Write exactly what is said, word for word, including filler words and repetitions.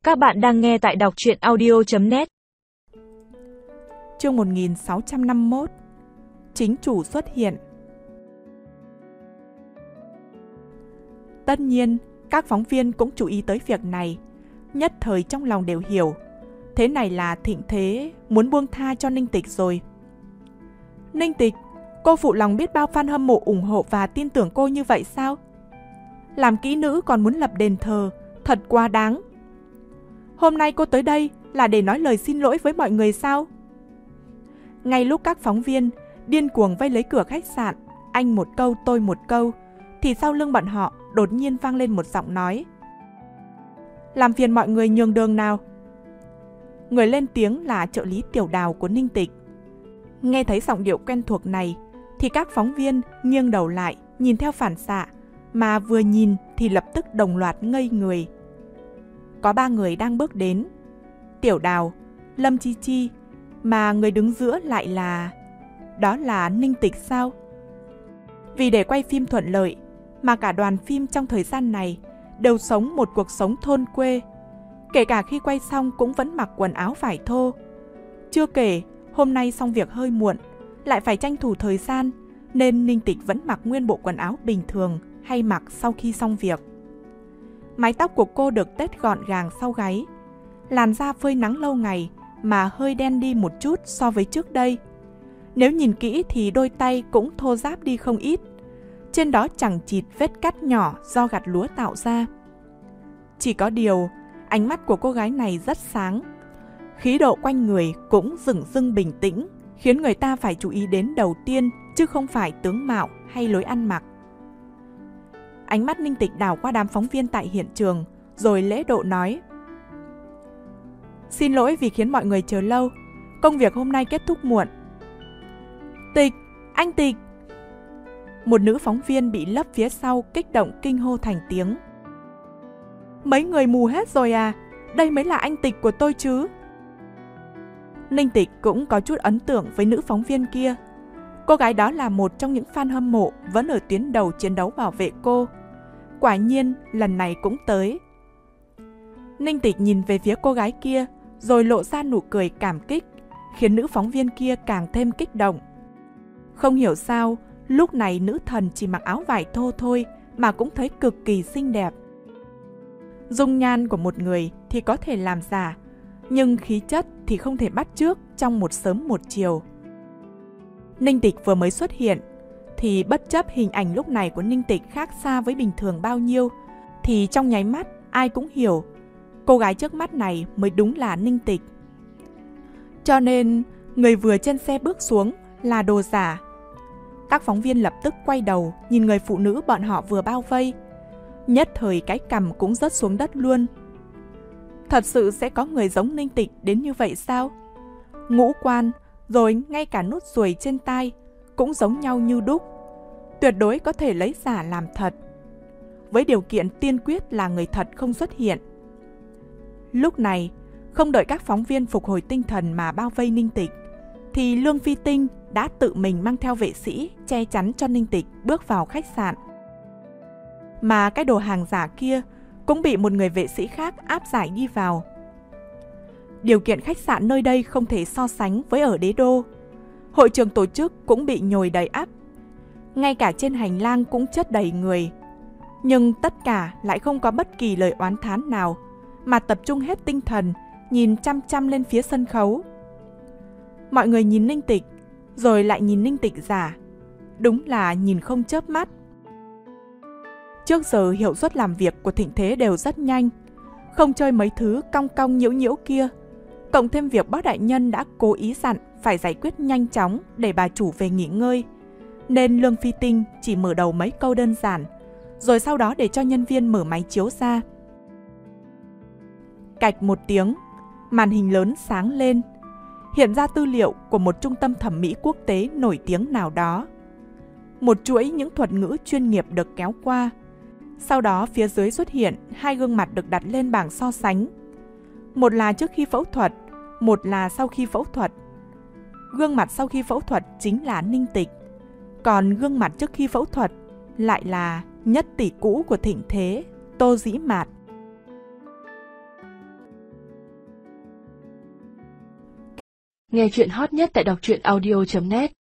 Các bạn đang nghe tại đọc truyện audio chấm net. Chương một nghìn sáu trăm năm mươi mốt. Chính chủ xuất hiện. Tất nhiên, các phóng viên cũng chú ý tới việc này, nhất thời trong lòng đều hiểu. Thế này là Thịnh Thế muốn buông tha cho Ninh Tịch rồi. Ninh Tịch, cô phụ lòng biết bao fan hâm mộ ủng hộ và tin tưởng cô như vậy sao? Làm kỹ nữ còn muốn lập đền thờ, thật quá đáng. Hôm nay cô tới đây là để nói lời xin lỗi với mọi người sao? Ngay lúc các phóng viên điên cuồng vây lấy cửa khách sạn, anh một câu tôi một câu, thì sau lưng bọn họ đột nhiên vang lên một giọng nói. Làm phiền mọi người nhường đường nào. Người lên tiếng là trợ lý Tiểu Đào của Ninh Tịch. Nghe thấy giọng điệu quen thuộc này, thì các phóng viên nghiêng đầu lại, nhìn theo phản xạ, mà vừa nhìn thì lập tức đồng loạt ngây người. Có ba người đang bước đến. Tiểu Đào, Lâm Chi Chi, mà người đứng giữa lại là... Đó là Ninh Tịch sao? Vì để quay phim thuận lợi, mà cả đoàn phim trong thời gian này đều sống một cuộc sống thôn quê. Kể cả khi quay xong cũng vẫn mặc quần áo vải thô. Chưa kể, hôm nay xong việc hơi muộn, lại phải tranh thủ thời gian, nên Ninh Tịch vẫn mặc nguyên bộ quần áo bình thường hay mặc sau khi xong việc. Mái tóc của cô được tết gọn gàng sau gáy. Làn da phơi nắng lâu ngày mà hơi đen đi một chút so với trước đây. Nếu nhìn kỹ thì đôi tay cũng thô ráp đi không ít. Trên đó chẳng chịt vết cắt nhỏ do gặt lúa tạo ra. Chỉ có điều, ánh mắt của cô gái này rất sáng. Khí độ quanh người cũng dửng dưng bình tĩnh, khiến người ta phải chú ý đến đầu tiên, chứ không phải tướng mạo hay lối ăn mặc. Ánh mắt Ninh Tịch đảo qua đám phóng viên tại hiện trường, rồi lễ độ nói. Xin lỗi vì khiến mọi người chờ lâu, công việc hôm nay kết thúc muộn. Tịch, anh Tịch! Một nữ phóng viên bị lấp phía sau kích động kinh hô thành tiếng. Mấy người mù hết rồi à? Đây mới là anh Tịch của tôi chứ. Ninh Tịch cũng có chút ấn tượng với nữ phóng viên kia. Cô gái đó là một trong những fan hâm mộ vẫn ở tuyến đầu chiến đấu bảo vệ cô. Quả nhiên, lần này cũng tới. Ninh Tịch nhìn về phía cô gái kia, rồi lộ ra nụ cười cảm kích, khiến nữ phóng viên kia càng thêm kích động. Không hiểu sao, lúc này nữ thần chỉ mặc áo vải thô thôi mà cũng thấy cực kỳ xinh đẹp. Dung nhan của một người thì có thể làm giả, nhưng khí chất thì không thể bắt chước trong một sớm một chiều. Ninh Tịch vừa mới xuất hiện, thì bất chấp hình ảnh lúc này của Ninh Tịch khác xa với bình thường bao nhiêu, thì trong nháy mắt ai cũng hiểu cô gái trước mắt này mới đúng là Ninh Tịch. Cho nên người vừa trên xe bước xuống là đồ giả. Các phóng viên lập tức quay đầu nhìn người phụ nữ bọn họ vừa bao vây. Nhất thời cái cằm cũng rớt xuống đất luôn. Thật sự sẽ có người giống Ninh Tịch đến như vậy sao? Ngũ quan, rồi ngay cả nốt ruồi trên tai cũng giống nhau như đúc. Tuyệt đối có thể lấy giả làm thật, với điều kiện tiên quyết là người thật không xuất hiện. Lúc này, không đợi các phóng viên phục hồi tinh thần mà bao vây Ninh Tịch, thì Lương Phi Tinh đã tự mình mang theo vệ sĩ che chắn cho Ninh Tịch bước vào khách sạn. Mà cái đồ hàng giả kia cũng bị một người vệ sĩ khác áp giải đi vào. Điều kiện khách sạn nơi đây không thể so sánh với ở đế đô. Hội trường tổ chức cũng bị nhồi đầy ắp. Ngay cả trên hành lang cũng chất đầy người. Nhưng tất cả lại không có bất kỳ lời oán thán nào, mà tập trung hết tinh thần, nhìn chăm chăm lên phía sân khấu. Mọi người nhìn Ninh Tịch, rồi lại nhìn Ninh Tịch giả. Đúng là nhìn không chớp mắt. Trước giờ hiệu suất làm việc của Thịnh Thế đều rất nhanh, không chơi mấy thứ cong cong nhiễu nhiễu kia. Cộng thêm việc bác đại nhân đã cố ý dặn phải giải quyết nhanh chóng để bà chủ về nghỉ ngơi, nên Lương Phi Tinh chỉ mở đầu mấy câu đơn giản, rồi sau đó để cho nhân viên mở máy chiếu ra. Cạch một tiếng, màn hình lớn sáng lên, hiện ra tư liệu của một trung tâm thẩm mỹ quốc tế nổi tiếng nào đó. Một chuỗi những thuật ngữ chuyên nghiệp được kéo qua. Sau đó phía dưới xuất hiện hai gương mặt được đặt lên bảng so sánh. Một là trước khi phẫu thuật, một là sau khi phẫu thuật. Gương mặt sau khi phẫu thuật chính là Ninh Tịch, còn gương mặt trước khi phẫu thuật lại là nhất tỷ cũ của Thịnh Thế, Tô Dĩ Mạt. Nghe chuyện hot nhất tại đọc truyện audio chấm net.